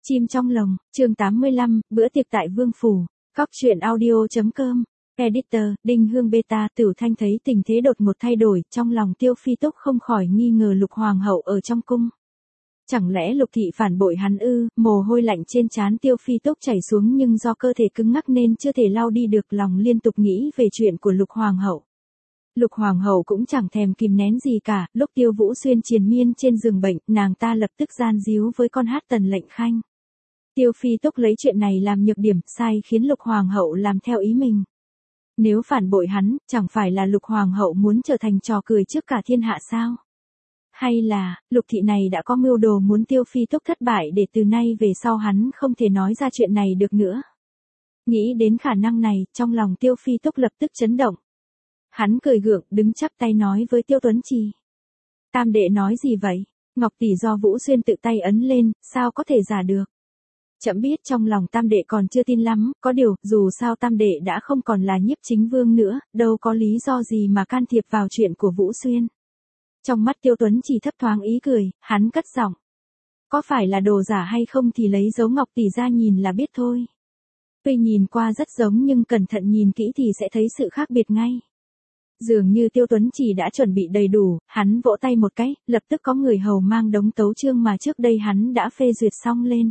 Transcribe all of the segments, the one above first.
Chim trong lồng, chương 85, bữa tiệc tại Vương Phủ, Cóc truyện audio.com, Editor, Đinh Hương Beta. Tử Thanh thấy tình thế đột ngột thay đổi, trong lòng Tiêu Phi Túc không khỏi nghi ngờ Lục Hoàng hậu ở trong cung. Chẳng lẽ Lục thị phản bội hắn ư? Mồ hôi lạnh trên trán Tiêu Phi Túc chảy xuống nhưng do cơ thể cứng ngắc nên chưa thể lau đi được, lòng liên tục nghĩ về chuyện của Lục Hoàng hậu. Lục Hoàng hậu cũng chẳng thèm kìm nén gì cả, lúc Tiêu Vũ Xuyên triền miên trên giường bệnh, nàng ta lập tức gian díu với con hát Tần Lệnh Khanh. Tiêu Phi Túc lấy chuyện này làm nhược điểm, sai khiến Lục Hoàng hậu làm theo ý mình. Nếu phản bội hắn, chẳng phải là Lục Hoàng hậu muốn trở thành trò cười trước cả thiên hạ sao? Hay là, Lục thị này đã có mưu đồ muốn Tiêu Phi Túc thất bại để từ nay về sau hắn không thể nói ra chuyện này được nữa? Nghĩ đến khả năng này, trong lòng Tiêu Phi Túc lập tức chấn động. Hắn cười gượng, đứng chắp tay nói với Tiêu Tuấn Trì. Tam đệ nói gì vậy? Ngọc tỷ do Vũ Xuyên tự tay ấn lên, sao có thể giả được? Chậm biết trong lòng tam đệ còn chưa tin lắm, có điều, dù sao tam đệ đã không còn là Nhiếp Chính Vương nữa, đâu có lý do gì mà can thiệp vào chuyện của Vũ Xuyên. Trong mắt Tiêu Tuấn Trì thấp thoáng ý cười, hắn cất giọng. Có phải là đồ giả hay không thì lấy dấu ngọc tỷ ra nhìn là biết thôi. Tuy nhìn qua rất giống nhưng cẩn thận nhìn kỹ thì sẽ thấy sự khác biệt ngay. Dường như Tiêu Tuấn Trì đã chuẩn bị đầy đủ, hắn vỗ tay một cái, lập tức có người hầu mang đống tấu chương mà trước đây hắn đã phê duyệt xong lên.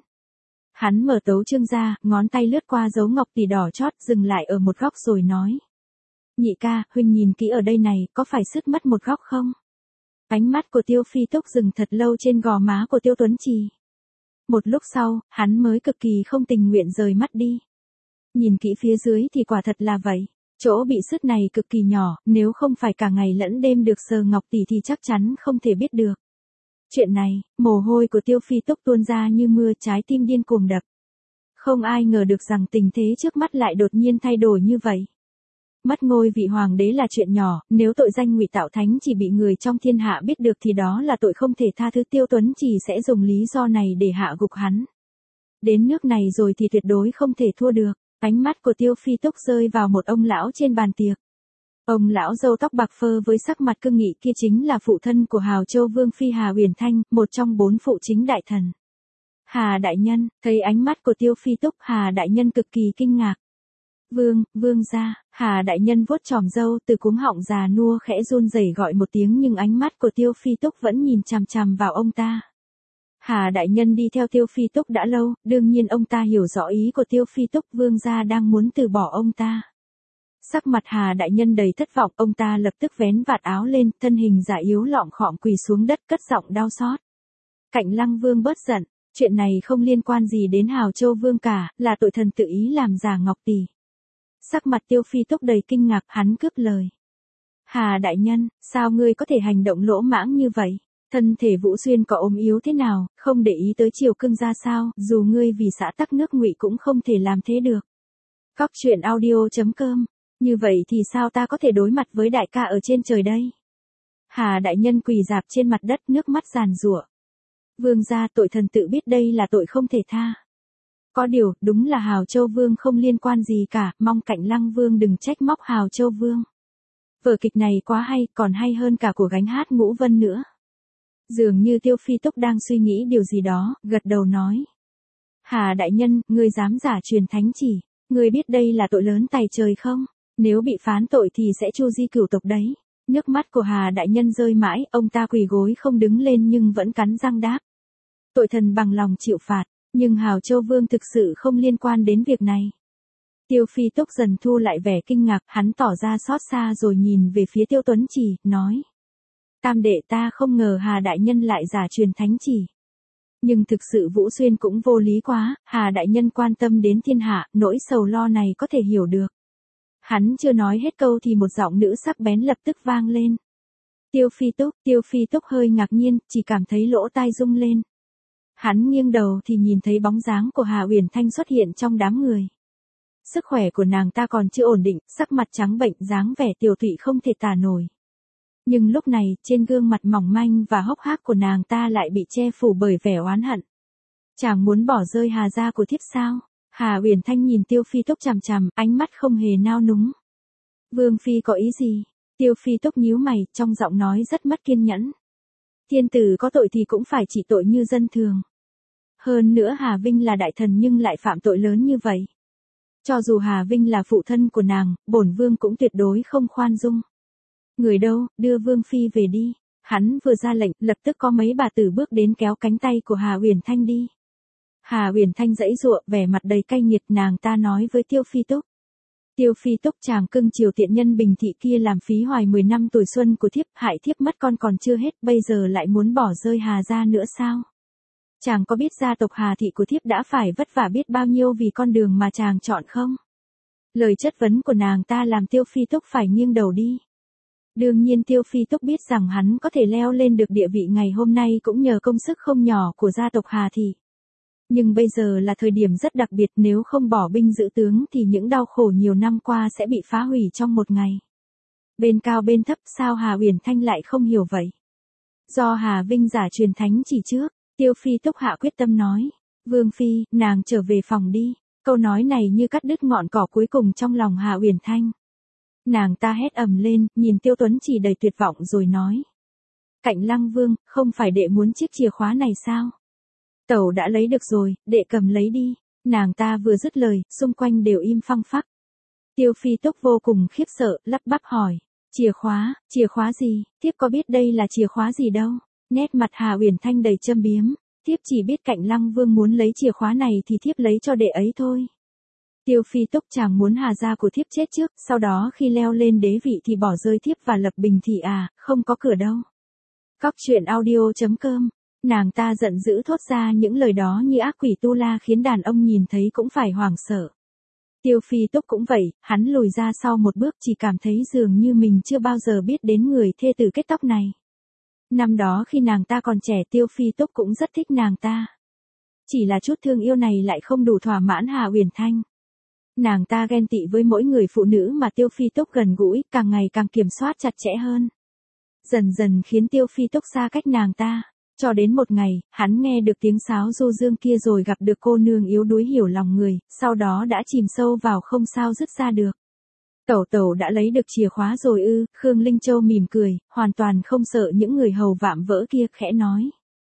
Hắn mở tấu chương ra, ngón tay lướt qua dấu ngọc tỷ đỏ chót, dừng lại ở một góc rồi nói. Nhị ca, huynh nhìn kỹ ở đây này, có phải sứt mất một góc không? Ánh mắt của Tiêu Phi Túc dừng thật lâu trên gò má của Tiêu Tuấn Trì. Một lúc sau, hắn mới cực kỳ không tình nguyện rời mắt đi. Nhìn kỹ phía dưới thì quả thật là vậy. Chỗ bị sứt này cực kỳ nhỏ, nếu không phải cả ngày lẫn đêm được sờ ngọc tỷ thì chắc chắn không thể biết được. Chuyện này, mồ hôi của Tiêu Phi Túc tuôn ra như mưa, trái tim điên cuồng đập. Không ai ngờ được rằng tình thế trước mắt lại đột nhiên thay đổi như vậy. Mất ngôi vị hoàng đế là chuyện nhỏ, nếu tội danh ngụy tạo thánh chỉ bị người trong thiên hạ biết được thì đó là tội không thể tha thứ. Tiêu Tuấn Trì sẽ dùng lý do này để hạ gục hắn. Đến nước này rồi thì tuyệt đối không thể thua được. Ánh mắt của Tiêu Phi Túc rơi vào một ông lão trên bàn tiệc. Ông lão râu tóc bạc phơ với sắc mặt cương nghị kia chính là phụ thân của Hào Châu Vương Phi Hà Uyển Thanh, một trong 4 phụ chính đại thần. Hà đại nhân, thấy ánh mắt của Tiêu Phi Túc, Hà đại nhân cực kỳ kinh ngạc. Vương gia. Hà đại nhân vuốt chòm râu, từ cuống họng già nua khẽ run rẩy gọi một tiếng nhưng ánh mắt của Tiêu Phi Túc vẫn nhìn chằm chằm vào ông ta. Hà đại nhân đi theo Tiêu Phi Túc đã lâu, đương nhiên ông ta hiểu rõ ý của Tiêu Phi Túc, vương gia đang muốn từ bỏ ông ta. Sắc mặt Hà đại nhân đầy thất vọng, ông ta lập tức vén vạt áo lên, thân hình già yếu lọm khọm quỳ xuống đất cất giọng đau xót. Cạnh Lăng Vương bớt giận, chuyện này không liên quan gì đến Hào Châu Vương cả, là tội thần tự ý làm giả ngọc tỷ. Sắc mặt Tiêu Phi Túc đầy kinh ngạc, hắn cướp lời. Hà đại nhân, sao ngươi có thể hành động lỗ mãng như vậy? Thân thể Vũ Xuyên có ốm yếu thế nào, không để ý tới triều cương ra sao, dù ngươi vì xã tắc nước Ngụy cũng không thể làm thế được. Cóc truyện audio.com, như vậy thì sao ta có thể đối mặt với đại ca ở trên trời đây? Hà đại nhân quỳ rạp trên mặt đất, nước mắt giàn giụa. Vương gia, tội thần tự biết đây là tội không thể tha. Có điều, đúng là Hào Châu Vương không liên quan gì cả, mong Cạnh Lăng Vương đừng trách móc Hào Châu Vương. Vở kịch này quá hay, còn hay hơn cả của gánh hát Ngũ Vân nữa. Dường như Tiêu Phi Túc đang suy nghĩ điều gì đó, gật đầu nói. Hà đại nhân, ngươi dám giả truyền thánh chỉ, ngươi biết đây là tội lớn tày trời không? Nếu bị phán tội thì sẽ chu di cửu tộc đấy. Nước mắt của Hà đại nhân rơi mãi, ông ta quỳ gối không đứng lên nhưng vẫn cắn răng đáp. Tội thần bằng lòng chịu phạt, nhưng Hào Châu Vương thực sự không liên quan đến việc này. Tiêu Phi Túc dần thu lại vẻ kinh ngạc, hắn tỏ ra xót xa rồi nhìn về phía Tiêu Tuấn Trì, nói. Tam đệ, ta không ngờ Hà đại nhân lại giả truyền thánh chỉ. Nhưng thực sự Vũ Xuyên cũng vô lý quá, Hà đại nhân quan tâm đến thiên hạ, nỗi sầu lo này có thể hiểu được. Hắn chưa nói hết câu thì một giọng nữ sắc bén lập tức vang lên. Tiêu Phi Túc hơi ngạc nhiên, chỉ cảm thấy lỗ tai rung lên. Hắn nghiêng đầu thì nhìn thấy bóng dáng của Hà Uyển Thanh xuất hiện trong đám người. Sức khỏe của nàng ta còn chưa ổn định, sắc mặt trắng bệnh, dáng vẻ tiều tụy không thể tả nổi. Nhưng lúc này, trên gương mặt mỏng manh và hốc hác của nàng ta lại bị che phủ bởi vẻ oán hận. Chàng muốn bỏ rơi Hà gia của thiếp sao? Hà Uyển Thanh nhìn Tiêu Phi Túc chằm chằm, ánh mắt không hề nao núng. Vương phi có ý gì? Tiêu Phi Túc nhíu mày, trong giọng nói rất mất kiên nhẫn. Thiên tử có tội thì cũng phải trị tội như dân thường. Hơn nữa Hà Vinh là đại thần nhưng lại phạm tội lớn như vậy. Cho dù Hà Vinh là phụ thân của nàng, bổn vương cũng tuyệt đối không khoan dung. Người đâu, đưa vương phi về đi. Hắn vừa ra lệnh, lập tức có mấy bà tử bước đến kéo cánh tay của Hà Uyển Thanh đi. Hà Uyển Thanh giãy giụa, vẻ mặt đầy cay nghiệt, nàng ta nói với Tiêu Phi Túc. Tiêu Phi Túc, chàng cưng chiều tiện nhân Bình Thị kia làm phí hoài 10 năm tuổi xuân của thiếp, hại thiếp mất con còn chưa hết, bây giờ lại muốn bỏ rơi Hà gia nữa sao? Chàng có biết gia tộc Hà Thị của thiếp đã phải vất vả biết bao nhiêu vì con đường mà chàng chọn không? Lời chất vấn của nàng ta làm Tiêu Phi Túc phải nghiêng đầu đi. Đương nhiên Tiêu Phi Túc biết rằng hắn có thể leo lên được địa vị ngày hôm nay cũng nhờ công sức không nhỏ của gia tộc Hà Thị. Nhưng bây giờ là thời điểm rất đặc biệt, nếu không bỏ binh giữ tướng thì những đau khổ nhiều năm qua sẽ bị phá hủy trong một ngày. Bên cao bên thấp, sao Hà Uyển Thanh lại không hiểu vậy? Do Hà Vinh giả truyền thánh chỉ trước, Tiêu Phi Túc hạ quyết tâm nói. Vương phi, nàng trở về phòng đi. Câu nói này như cắt đứt ngọn cỏ cuối cùng trong lòng Hà Uyển Thanh. Nàng ta hét ầm lên, nhìn Tiêu Tuấn Chỉ đầy tuyệt vọng rồi nói. Cạnh Lăng Vương, không phải đệ muốn chiếc chìa khóa này sao? Tẩu đã lấy được rồi, đệ cầm lấy đi. Nàng ta vừa dứt lời, xung quanh đều im phăng phắc. Tiêu Phi Túc vô cùng khiếp sợ, lắp bắp hỏi. Chìa khóa gì, thiếp có biết đây là chìa khóa gì đâu. Nét mặt Hà Uyển Thanh đầy châm biếm. Thiếp chỉ biết Cạnh Lăng Vương muốn lấy chìa khóa này thì thiếp lấy cho đệ ấy thôi. Tiêu Phi Túc, chàng muốn Hà gia của thiếp chết trước, sau đó khi leo lên đế vị thì bỏ rơi thiếp và lập Bình Thị à, không có cửa đâu. Cóc truyện audio.com. Nàng ta giận dữ thốt ra những lời đó như ác quỷ tu la khiến đàn ông nhìn thấy cũng phải hoảng sợ. Tiêu Phi Túc cũng vậy, hắn lùi ra sau một bước chỉ cảm thấy dường như mình chưa bao giờ biết đến người thê tử kết tóc này. Năm đó khi nàng ta còn trẻ Tiêu Phi Túc cũng rất thích nàng ta. Chỉ là chút thương yêu này lại không đủ thỏa mãn Hà Uyển Thanh. Nàng ta ghen tị với mỗi người phụ nữ mà Tiêu Phi Túc gần gũi, càng ngày càng kiểm soát chặt chẽ hơn. Dần dần khiến Tiêu Phi Túc xa cách nàng ta. Cho đến một ngày, hắn nghe được tiếng sáo du dương kia rồi gặp được cô nương yếu đuối hiểu lòng người, sau đó đã chìm sâu vào không sao dứt ra được. Tẩu đã lấy được chìa khóa rồi ư? Khương Linh Châu mỉm cười, hoàn toàn không sợ những người hầu vạm vỡ kia, khẽ nói.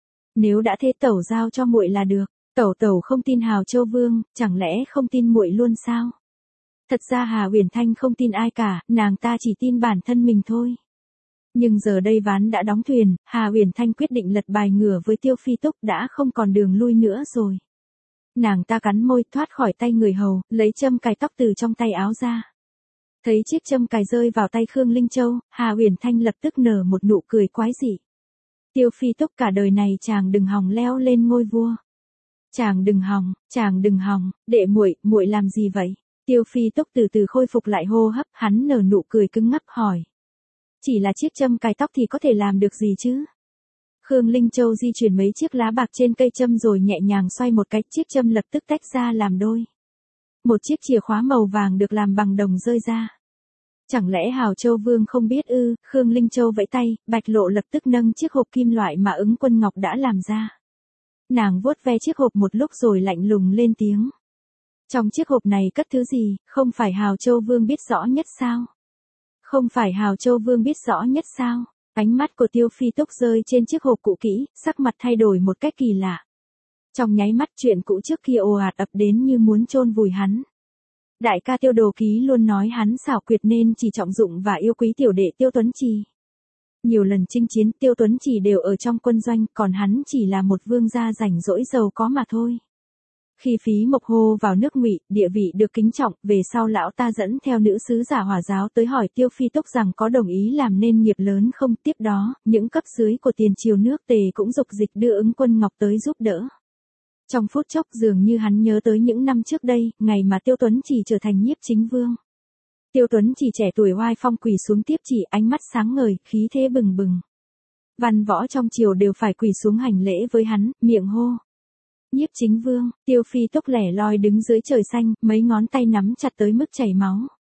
Nếu đã thế tẩu giao cho muội là được. Tẩu không tin Hào Châu Vương, chẳng lẽ không tin muội luôn sao? Thật ra Hà Uyển Thanh không tin ai cả, nàng ta chỉ tin bản thân mình thôi. Nhưng giờ đây ván đã đóng thuyền, Hà Uyển Thanh quyết định lật bài ngửa với Tiêu Phi Túc, đã không còn đường lui nữa rồi. Nàng ta cắn môi thoát khỏi tay người hầu, lấy châm cài tóc từ trong tay áo ra. Thấy chiếc châm cài rơi vào tay Khương Linh Châu, Hà Uyển Thanh lập tức nở một nụ cười quái dị. Tiêu Phi Túc, cả đời này chàng đừng hòng leo lên ngôi vua. Chàng đừng hòng, đệ muội làm gì vậy? Tiêu Phi Túc từ từ khôi phục lại hô hấp, hắn nở nụ cười cứng ngắc hỏi. Chỉ là chiếc châm cài tóc thì có thể làm được gì chứ? Khương Linh Châu di chuyển mấy chiếc lá bạc trên cây châm rồi nhẹ nhàng xoay một cái, chiếc châm lập tức tách ra làm đôi. Một chiếc chìa khóa màu vàng được làm bằng đồng rơi ra. Chẳng lẽ Hào Châu Vương không biết ư? Khương Linh Châu vẫy tay, Bạch Lộ lập tức nâng chiếc hộp kim loại mà Ứng Quân Ngọc đã làm ra. Nàng vuốt ve chiếc hộp một lúc rồi lạnh lùng lên tiếng. Trong chiếc hộp này cất thứ gì, không phải Hào Châu Vương biết rõ nhất sao? Không phải Hào Châu Vương biết rõ nhất sao? Ánh mắt của Tiêu Phi Túc rơi trên chiếc hộp cũ kỹ, sắc mặt thay đổi một cách kỳ lạ. Trong nháy mắt chuyện cũ trước kia ồ ạt ập đến như muốn chôn vùi hắn. Đại ca Tiêu Đồ Ký luôn nói hắn xảo quyệt nên chỉ trọng dụng và yêu quý tiểu đệ Tiêu Tuấn Trì. Nhiều lần chinh chiến Tiêu Tuấn Trì đều ở trong quân doanh, còn hắn chỉ là một vương gia rảnh rỗi giàu có mà thôi. Khi Phí Mộc hô vào nước Ngụy, địa vị được kính trọng, về sau lão ta dẫn theo nữ sứ giả Hỏa giáo tới hỏi Tiêu Phi Túc rằng có đồng ý làm nên nghiệp lớn không. Tiếp đó, những cấp dưới của tiền triều nước Tề cũng dục dịch đưa Ứng Quân Ngọc tới giúp đỡ. Trong phút chốc dường như hắn nhớ tới những năm trước đây, ngày mà Tiêu Tuấn Trì trở thành nhiếp chính vương. Tiêu Tuấn Trì trẻ tuổi oai phong quỳ xuống tiếp chỉ, ánh mắt sáng ngời, khí thế bừng bừng. Văn võ trong triều đều phải quỳ xuống hành lễ với hắn, miệng hô. Nhiếp chính vương. Tiêu Phi Túc lẻ loi đứng dưới trời xanh, mấy ngón tay nắm chặt tới mức chảy máu.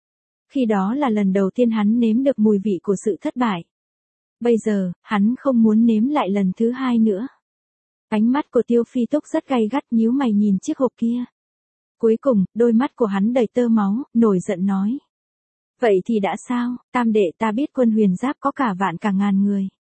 Khi đó là lần đầu tiên hắn nếm được mùi vị của sự thất bại. Bây giờ, hắn không muốn nếm lại lần thứ hai nữa. Ánh mắt của Tiêu Phi Túc rất gay gắt, nhíu mày nhìn chiếc hộp kia. Cuối cùng, đôi mắt của hắn đầy tơ máu, nổi giận nói. Vậy thì đã sao, tam đệ, ta biết quân Huyền Giáp có cả vạn cả ngàn người.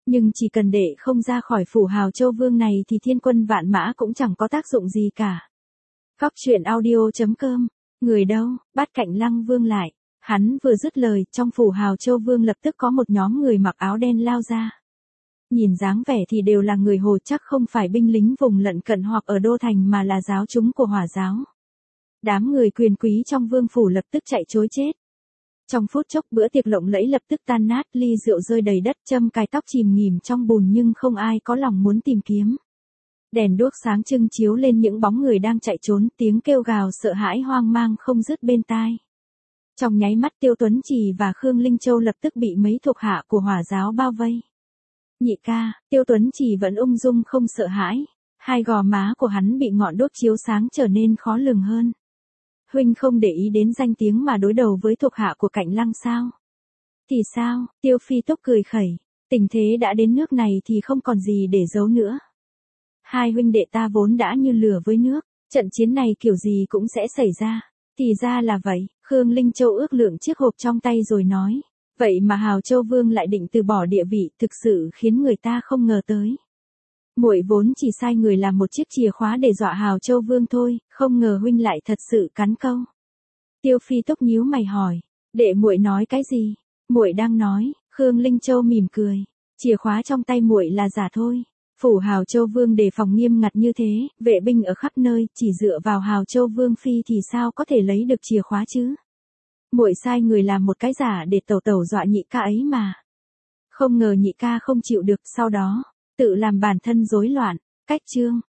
Nhưng chỉ cần đệ không ra khỏi phủ Hào Châu Vương này thì thiên quân vạn mã cũng chẳng có tác dụng gì cả. Góc truyện audio.com. Người đâu, bắt Cạnh Lăng Vương lại. Hắn vừa dứt lời, trong phủ Hào Châu Vương lập tức có một nhóm người mặc áo đen lao ra. Nhìn dáng vẻ thì đều là người Hồ, chắc không phải binh lính vùng lân cận hoặc ở đô thành mà là giáo chúng của Hỏa giáo. Đám người quyền quý trong vương phủ lập tức chạy trối chết. Trong phút chốc bữa tiệc lộng lẫy lập tức tan nát, ly rượu rơi đầy đất, châm cài tóc chìm nghỉm trong bùn nhưng không ai có lòng muốn tìm kiếm. Đèn đuốc sáng trưng chiếu lên những bóng người đang chạy trốn, tiếng kêu gào sợ hãi hoang mang không dứt bên tai. Trong nháy mắt Tiêu Tuấn Trì và Khương Linh Châu lập tức bị mấy thuộc hạ của Hỏa giáo bao vây. Nhị ca, Tiêu Tuấn Trì vẫn ung dung không sợ hãi. Hai gò má của hắn bị ngọn đuốc chiếu sáng trở nên khó lường hơn. Huynh không để ý đến danh tiếng mà đối đầu với thuộc hạ của Cạnh Lăng sao? Thì sao? Tiêu Phi Túc cười khẩy. Tình thế đã đến nước này thì không còn gì để giấu nữa. Hai huynh đệ ta vốn đã như lửa với nước, trận chiến này kiểu gì cũng sẽ xảy ra. Thì ra là vậy, Khương Linh Châu ước lượng chiếc hộp trong tay rồi nói. Vậy mà Hào Châu Vương lại định từ bỏ địa vị, thực sự khiến người ta không ngờ tới. Muội vốn chỉ sai người làm một chiếc chìa khóa để dọa Hào Châu Vương thôi, không ngờ huynh lại thật sự cắn câu. Tiêu Phi Túc nhíu mày hỏi, đệ muội nói cái gì? Muội đang nói, Khương Linh Châu mỉm cười, chìa khóa trong tay muội là giả thôi. Phủ Hào Châu Vương đề phòng nghiêm ngặt như thế, vệ binh ở khắp nơi, chỉ dựa vào Hào Châu Vương phi thì sao có thể lấy được chìa khóa chứ? Muội sai người làm một cái giả để tẩu tẩu dọa nhị ca ấy mà. Không ngờ nhị ca không chịu được, sau đó tự làm bản thân rối loạn. Cách chương